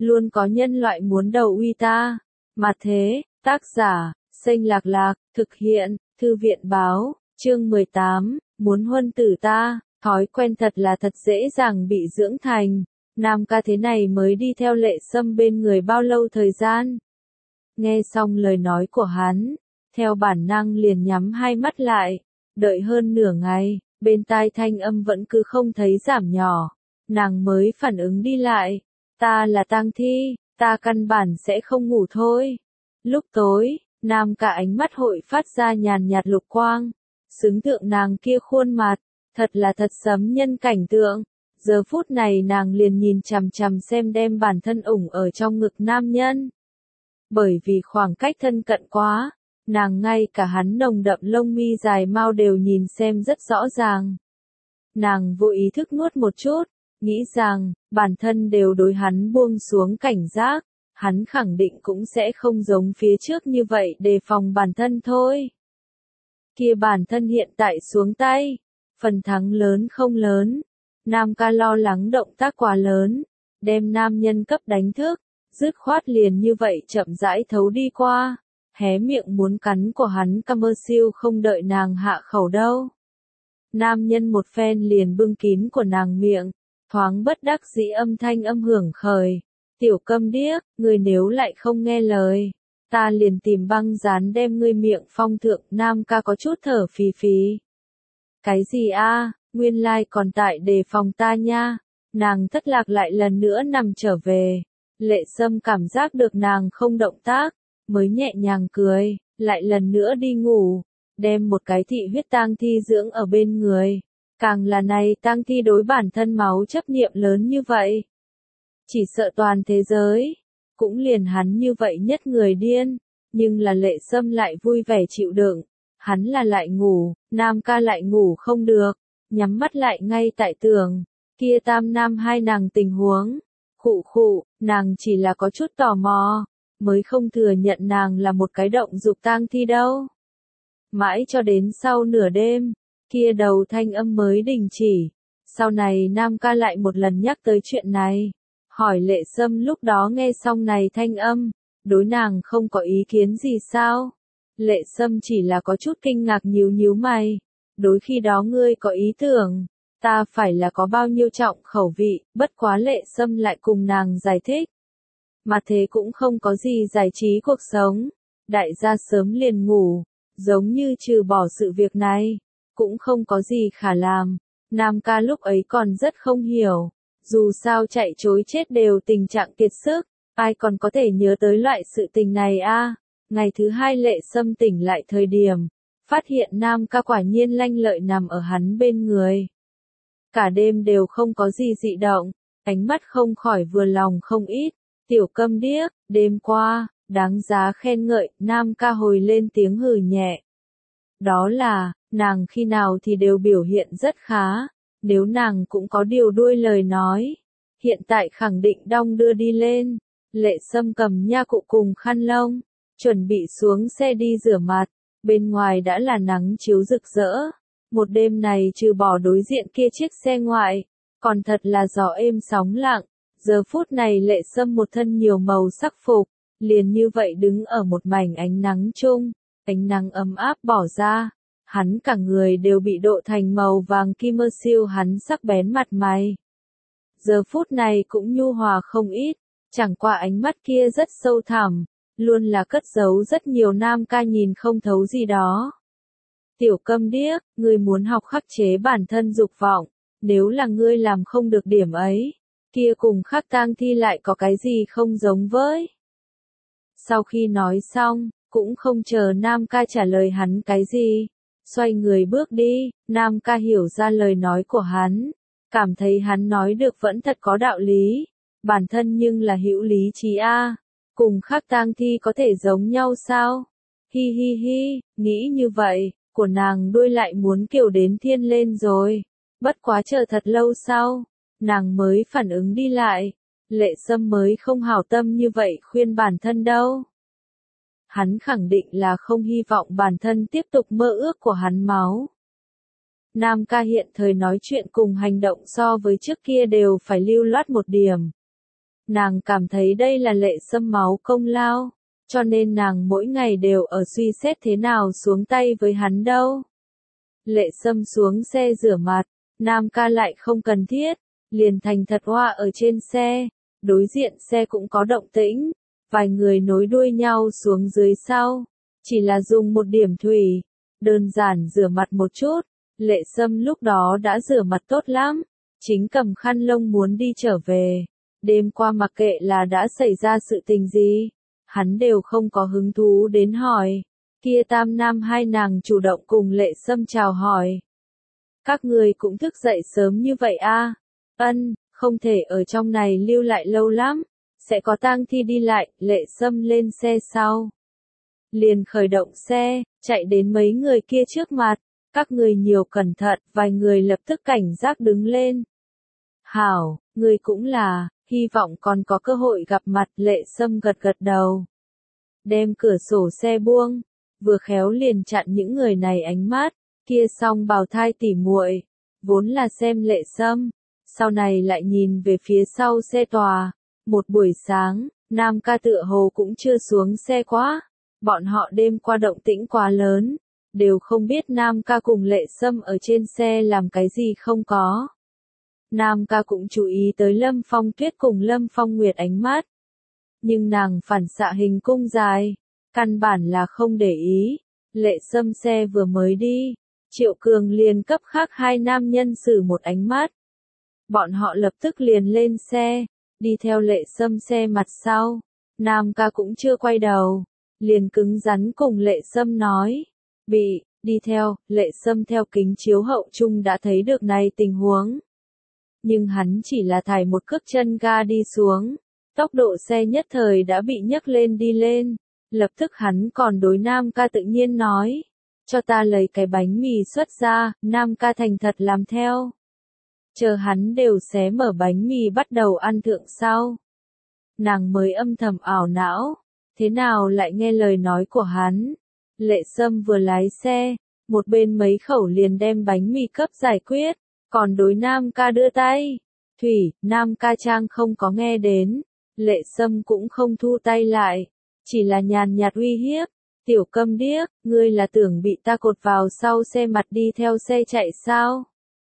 luôn có nhân loại muốn đầu uy ta. Mà thế, tác giả, Xanh Lạc Lạc, thực hiện, Thư viện báo, chương 18, muốn huân tử ta, thói quen thật là thật dễ dàng bị dưỡng thành. Nam ca thế này mới đi theo Lệ Sâm bên người bao lâu thời gian? Nghe xong lời nói của hắn, theo bản năng liền nhắm hai mắt lại, đợi hơn nửa ngày, bên tai thanh âm vẫn cứ không thấy giảm nhỏ, nàng mới phản ứng đi lại, ta là tang thi, ta căn bản sẽ không ngủ thôi. Lúc tối, Nam ca ánh mắt hội phát ra nhàn nhạt lục quang, xứng tượng nàng kia khuôn mặt, thật là thật sấm nhân cảnh tượng. Giờ phút này nàng liền nhìn chằm chằm xem đem bản thân ủng ở trong ngực nam nhân. Bởi vì khoảng cách thân cận quá, nàng ngay cả hắn nồng đậm lông mi dài mau đều nhìn xem rất rõ ràng. Nàng vô ý thức nuốt một chút, nghĩ rằng, bản thân đều đối hắn buông xuống cảnh giác, hắn khẳng định cũng sẽ không giống phía trước như vậy đề phòng bản thân thôi. Kia bản thân hiện tại xuống tay, phần thắng lớn không lớn. Nam ca lo lắng động tác quá lớn, đem nam nhân cấp đánh thức, dứt khoát liền như vậy chậm rãi thấu đi qua, hé miệng muốn cắn của hắn commercial không đợi nàng hạ khẩu đâu. Nam nhân một phen liền bưng kín của nàng miệng, thoáng bất đắc dĩ âm thanh âm hưởng khởi, tiểu câm điếc, người nếu lại không nghe lời, ta liền tìm băng dán đem ngươi miệng phong thượng. Nam ca có chút thở phì phì. Cái gì a? Nguyên lai còn tại đề phòng ta nha. Nàng thất lạc lại lần nữa nằm trở về. Lệ Sâm cảm giác được nàng không động tác, mới nhẹ nhàng cười, lại lần nữa đi ngủ, đem một cái thị huyết tang thi dưỡng ở bên người. Càng là này tang thi đối bản thân máu chấp niệm lớn như vậy. Chỉ sợ toàn thế giới, cũng liền hắn như vậy nhất người điên, nhưng là Lệ Sâm lại vui vẻ chịu đựng. Hắn là lại ngủ, Nam ca lại ngủ không được, nhắm mắt lại ngay tại tường, kia tam nam hai nàng tình huống. Khụ khụ, nàng chỉ là có chút tò mò, mới không thừa nhận nàng là một cái động dục tang thi đâu. Mãi cho đến sau nửa đêm, kia đầu thanh âm mới đình chỉ. Sau này Nam ca lại một lần nhắc tới chuyện này, hỏi Lệ Sâm lúc đó nghe xong này thanh âm, đối nàng không có ý kiến gì sao? Lệ Sâm chỉ là có chút kinh ngạc nhíu mày, đối khi đó ngươi có ý tưởng, ta phải là có bao nhiêu trọng khẩu vị, bất quá Lệ Sâm lại cùng nàng giải thích. Mà thế cũng không có gì giải trí cuộc sống, đại gia sớm liền ngủ, giống như trừ bỏ sự việc này, cũng không có gì khả làm. Nam ca lúc ấy còn rất không hiểu, dù sao chạy chối chết đều tình trạng kiệt sức, ai còn có thể nhớ tới loại sự tình này a? Ngày thứ hai Lệ Sâm tỉnh lại thời điểm, phát hiện Nam ca quả nhiên lanh lợi nằm ở hắn bên người. Cả đêm đều không có gì dị động, ánh mắt không khỏi vừa lòng không ít, tiểu câm điếc, đêm qua, đáng giá khen ngợi. Nam ca hồi lên tiếng hừ nhẹ. Đó là, nàng khi nào thì đều biểu hiện rất khá, nếu nàng cũng có điều đuôi lời nói, hiện tại khẳng định đong đưa đi lên. Lệ Sâm cầm nha cụ cùng khăn lông, chuẩn bị xuống xe đi rửa mặt, bên ngoài đã là nắng chiếu rực rỡ. Một đêm này trừ bỏ đối diện kia chiếc xe ngoại, còn thật là gió êm sóng lặng. Giờ phút này Lệ Sâm một thân nhiều màu sắc phục, liền như vậy đứng ở một mảnh ánh nắng chung, ánh nắng ấm áp bỏ ra, hắn cả người đều bị độ thành màu vàng kim siêu hắn sắc bén mặt mày. Giờ phút này cũng nhu hòa không ít, chẳng qua ánh mắt kia rất sâu thẳm, luôn là cất giấu rất nhiều Nam ca nhìn không thấu gì đó. Tiểu câm điếc, ngươi muốn học khắc chế bản thân dục vọng, nếu là ngươi làm không được điểm ấy, kia cùng khắc tang thi lại có cái gì không giống với. Sau khi nói xong, cũng không chờ Nam ca trả lời hắn cái gì, xoay người bước đi. Nam ca hiểu ra lời nói của hắn, cảm thấy hắn nói được vẫn thật có đạo lý, bản thân nhưng là hữu lý trí a, cùng khắc tang thi có thể giống nhau sao? Hi hi hi, nghĩ như vậy, của nàng đuôi lại muốn kiểu đến thiên lên rồi. Bất quá chờ thật lâu sau, nàng mới phản ứng đi lại, Lệ Sâm mới không hảo tâm như vậy khuyên bản thân đâu. Hắn khẳng định là không hy vọng bản thân tiếp tục mơ ước của hắn máu. Nam ca hiện thời nói chuyện cùng hành động so với trước kia đều phải lưu loát một điểm. Nàng cảm thấy đây là Lệ Sâm máu công lao, cho nên nàng mỗi ngày đều ở suy xét thế nào xuống tay với hắn đâu. Lệ Sâm xuống xe rửa mặt, Nam ca lại không cần thiết, liền thành thật hoa ở trên xe, đối diện xe cũng có động tĩnh, vài người nối đuôi nhau xuống dưới sau, chỉ là dùng một điểm thủy, đơn giản rửa mặt một chút, Lệ Sâm lúc đó đã rửa mặt tốt lắm, chính cầm khăn lông muốn đi trở về, đêm qua mặc kệ là đã xảy ra sự tình gì, hắn đều không có hứng thú đến hỏi. Kia tam nam hai nàng chủ động cùng Lệ Sâm chào hỏi. Các người cũng thức dậy sớm như vậy a? Ân, không thể ở trong này lưu lại lâu lắm, sẽ có tang thi đi lại. Lệ Sâm lên xe sau, liền khởi động xe, chạy đến mấy người kia trước mặt. Các người nhiều cẩn thận, vài người lập tức cảnh giác đứng lên. Hảo, người cũng là, hy vọng còn có cơ hội gặp mặt. Lệ Sâm gật gật đầu, đem cửa sổ xe buông, vừa khéo liền chặn những người này ánh mắt. Kia song bào thai tỉ muội, vốn là xem Lệ Sâm, sau này lại nhìn về phía sau xe tòa. Một buổi sáng, Nam ca tựa hồ cũng chưa xuống xe quá, bọn họ đêm qua động tĩnh quá lớn, đều không biết Nam ca cùng Lệ Sâm ở trên xe làm cái gì không có. Nam ca cũng chú ý tới Lâm Phong Tuyết cùng Lâm Phong Nguyệt ánh mắt, nhưng nàng phản xạ hình cung dài, căn bản là không để ý. Lệ Sâm xe vừa mới đi, Triệu Cường liền cấp khác hai nam nhân xử một ánh mắt. Bọn họ lập tức liền lên xe, đi theo Lệ Sâm xe mặt sau. Nam ca cũng chưa quay đầu, liền cứng rắn cùng Lệ Sâm nói. Đi theo. Lệ Sâm theo kính chiếu hậu chung đã thấy được này tình huống. Nhưng hắn chỉ là thải một cước chân ga đi xuống, tốc độ xe nhất thời đã bị nhấc lên đi lên. Lập tức hắn còn đối Nam ca tự nhiên nói, cho ta lấy cái bánh mì xuất ra. Nam ca thành thật làm theo. Chờ hắn đều xé mở bánh mì bắt đầu ăn thượng sau. Nàng mới âm thầm ảo não, thế nào lại nghe lời nói của hắn. Lệ Sâm vừa lái xe, một bên mấy khẩu liền đem bánh mì cấp giải quyết, còn đối Nam ca đưa tay. Thủy, Nam ca trang không có nghe đến, Lệ Sâm cũng không thu tay lại, chỉ là nhàn nhạt uy hiếp. Tiểu câm điếc, ngươi là tưởng bị ta cột vào sau xe mặt đi theo xe chạy sao?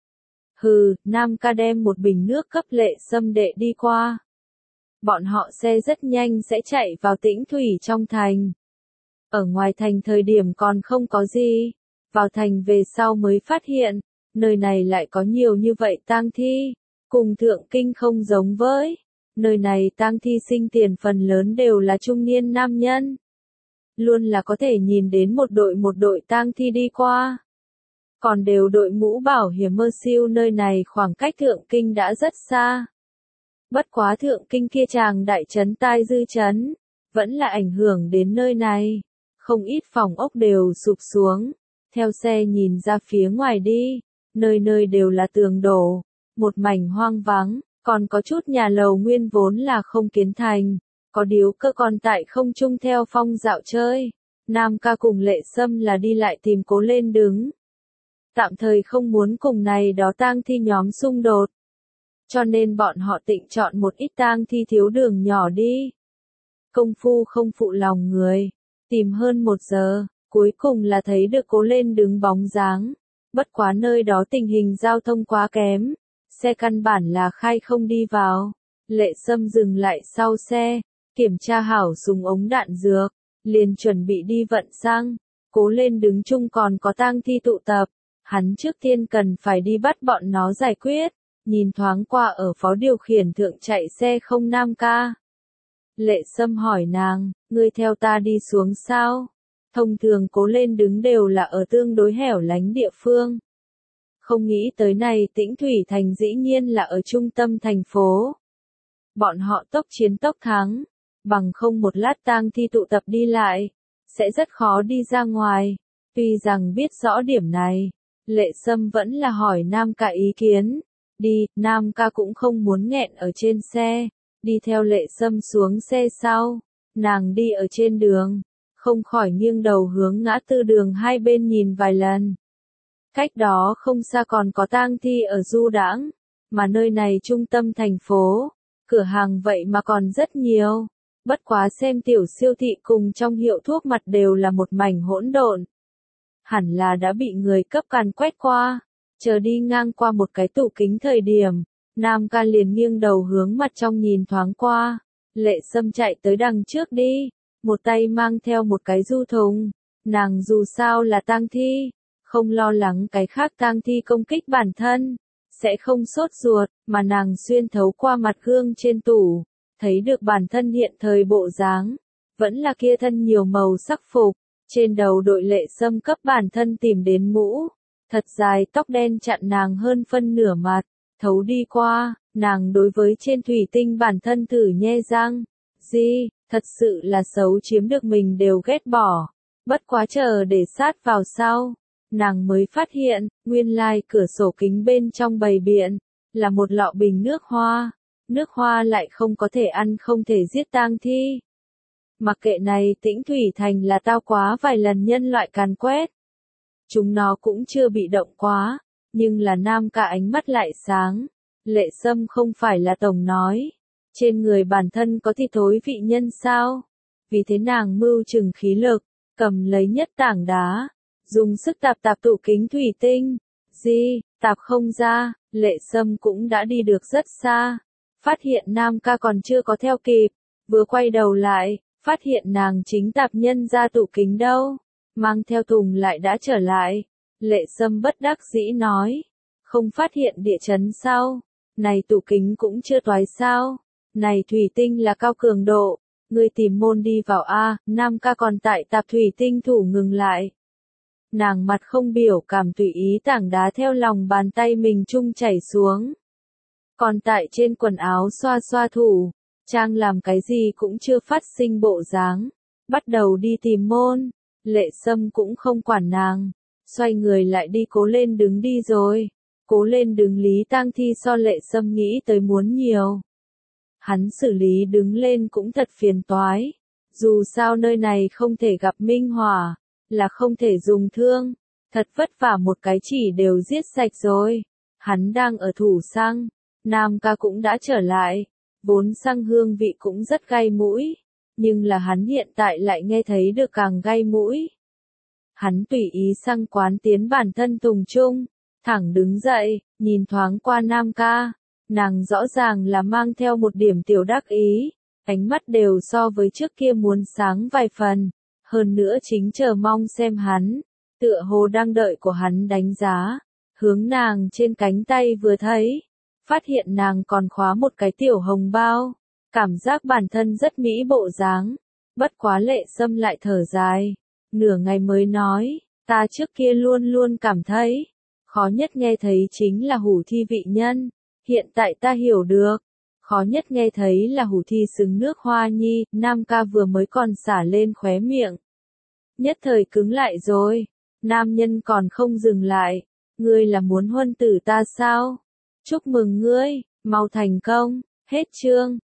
Hừ, Nam ca đem một bình nước cấp Lệ Sâm đệ đi qua. Bọn họ xe rất nhanh sẽ chạy vào Tĩnh Thủy trong thành. Ở ngoài thành thời điểm còn không có gì, vào thành về sau mới phát hiện, nơi này lại có nhiều như vậy tang thi, cùng Thượng Kinh không giống với. Nơi này tang thi sinh tiền phần lớn đều là trung niên nam nhân. Luôn là có thể nhìn đến một đội tang thi đi qua. Còn đều đội mũ bảo hiểm mơ siêu. Nơi này khoảng cách Thượng Kinh đã rất xa. Bất quá Thượng Kinh kia chàng đại trấn tai dư trấn, vẫn là ảnh hưởng đến nơi này. Không ít phòng ốc đều sụp xuống. Theo xe nhìn ra phía ngoài đi, nơi nơi đều là tường đổ, một mảnh hoang vắng, còn có chút nhà lầu nguyên vốn là không kiến thành, có điếu cơ còn tại không trung theo phong dạo chơi. Nam ca cùng Lệ Sâm là đi lại tìm Cố Lên Đứng. Tạm thời không muốn cùng này đó tang thi nhóm xung đột, cho nên bọn họ tịnh chọn một ít tang thi thiếu đường nhỏ đi. Công phu không phụ lòng người, tìm hơn 1 giờ, cuối cùng là thấy được Cố Lên Đứng bóng dáng. Bất quá nơi đó tình hình giao thông quá kém, xe căn bản là khai không đi vào. Lệ Sâm dừng lại sau xe, kiểm tra hảo súng ống đạn dược, liền chuẩn bị đi vận xăng. Cố Lên Đứng chung còn có tang thi tụ tập, hắn trước tiên cần phải đi bắt bọn nó giải quyết. Nhìn thoáng qua ở phó điều khiển thượng chạy xe không Nam ca. Lệ Sâm hỏi nàng, ngươi theo ta đi xuống sao? Thông thường Cố Lên Đứng đều là ở tương đối hẻo lánh địa phương. Không nghĩ tới này Tĩnh Thủy thành dĩ nhiên là ở trung tâm thành phố. Bọn họ tốc chiến tốc thắng, bằng không một lát tang thi tụ tập đi lại, sẽ rất khó đi ra ngoài. Tuy rằng biết rõ điểm này, Lệ Sâm vẫn là hỏi Nam ca ý kiến. Đi, Nam ca cũng không muốn nghẹn ở trên xe, đi theo Lệ Sâm xuống xe sau. Nàng đi ở trên đường, không khỏi nghiêng đầu hướng ngã tư đường hai bên nhìn vài lần. Cách đó không xa còn có tang thi ở du đãng, mà nơi này trung tâm thành phố, cửa hàng vậy mà còn rất nhiều. Bất quá xem tiểu siêu thị cùng trong hiệu thuốc mặt đều là một mảnh hỗn độn. Hẳn là đã bị người cấp càn quét qua. Chờ đi ngang qua một cái tủ kính thời điểm, Nam ca liền nghiêng đầu hướng mặt trong nhìn thoáng qua. Lệ Sâm chạy tới đằng trước đi, một tay mang theo một cái du thùng. Nàng dù sao là tang thi, không lo lắng cái khác tang thi công kích bản thân, sẽ không sốt ruột, mà nàng xuyên thấu qua mặt gương trên tủ, thấy được bản thân hiện thời bộ dáng, vẫn là kia thân nhiều màu sắc phục, trên đầu đội Lệ Sâm cấp bản thân tìm đến mũ, thật dài tóc đen chặn nàng hơn phân nửa mặt, thấu đi qua, nàng đối với trên thủy tinh bản thân thử nhe răng, thật sự là xấu chiếm được mình đều ghét bỏ, bất quá chờ để sát vào sau. Nàng mới phát hiện, nguyên lai cửa sổ kính bên trong bày biện, là một lọ bình nước hoa lại không có thể ăn không thể giết tang thi. Mặc kệ này Tĩnh Thủy Thành là tao quá vài lần nhân loại càn quét. Chúng nó cũng chưa bị động quá, nhưng là Nam ca ánh mắt lại sáng. Lệ Sâm không phải là tổng nói, trên người bản thân có thi thối vị nhân sao? Vì thế nàng mưu chừng khí lực, cầm lấy nhất tảng đá. Dùng sức tạp tủ kính thủy tinh. Tạp không ra, Lệ Sâm cũng đã đi được rất xa. Phát hiện Nam ca còn chưa có theo kịp. Vừa quay đầu lại, phát hiện nàng chính tạp nhân ra tủ kính đâu. Mang theo thùng lại đã trở lại. Lệ Sâm bất đắc dĩ nói. Không phát hiện địa chấn sao? Này tủ kính cũng chưa toái sao? Này thủy tinh là cao cường độ. Ngươi tìm môn đi vào A. Nam ca còn tại tạp thủy tinh thủ ngừng lại. Nàng mặt không biểu cảm tùy ý tảng đá theo lòng bàn tay mình chung chảy xuống. Còn tại trên quần áo xoa xoa thủ, Trang làm cái gì cũng chưa phát sinh bộ dáng, bắt đầu đi tìm môn. Lệ Sâm cũng không quản nàng, xoay người lại đi cố lên đứng đi rồi. Cố lên đứng lý tang thi so Lệ Sâm nghĩ tới muốn nhiều. Hắn xử lý đứng lên cũng thật phiền toái. Dù sao nơi này không thể gặp minh hỏa, là không thể dùng thương. Thật vất vả một cái chỉ đều giết sạch rồi. Hắn đang ở thủ xăng. Nam ca cũng đã trở lại. Vốn xăng hương vị cũng rất gai mũi. Nhưng là hắn hiện tại lại nghe thấy được càng gai mũi. Hắn tùy ý xăng quán tiến bản thân tùng chung. Thẳng đứng dậy, nhìn thoáng qua Nam ca. Nàng rõ ràng là mang theo một điểm tiểu đắc ý. Ánh mắt đều so với trước kia muốn sáng vài phần. Hơn nữa chính chờ mong xem hắn. Tựa hồ đang đợi của hắn đánh giá. Hướng nàng trên cánh tay vừa thấy. Phát hiện nàng còn khóa một cái tiểu hồng bao. Cảm giác bản thân rất mỹ bộ dáng. Bất quá Lệ Sâm lại thở dài. Nửa ngày mới nói. Ta trước kia luôn luôn cảm thấy. Khó nhất nghe thấy chính là hủ thi vị nhân. Hiện tại ta hiểu được. Khó nhất nghe thấy là hủ thi xứng nước hoa nhi. Nam ca vừa mới còn xả lên khóe miệng. Nhất thời cứng lại rồi. Nam nhân còn không dừng lại. Ngươi là muốn huân tử ta sao? Chúc mừng ngươi, mau thành công. Hết chương.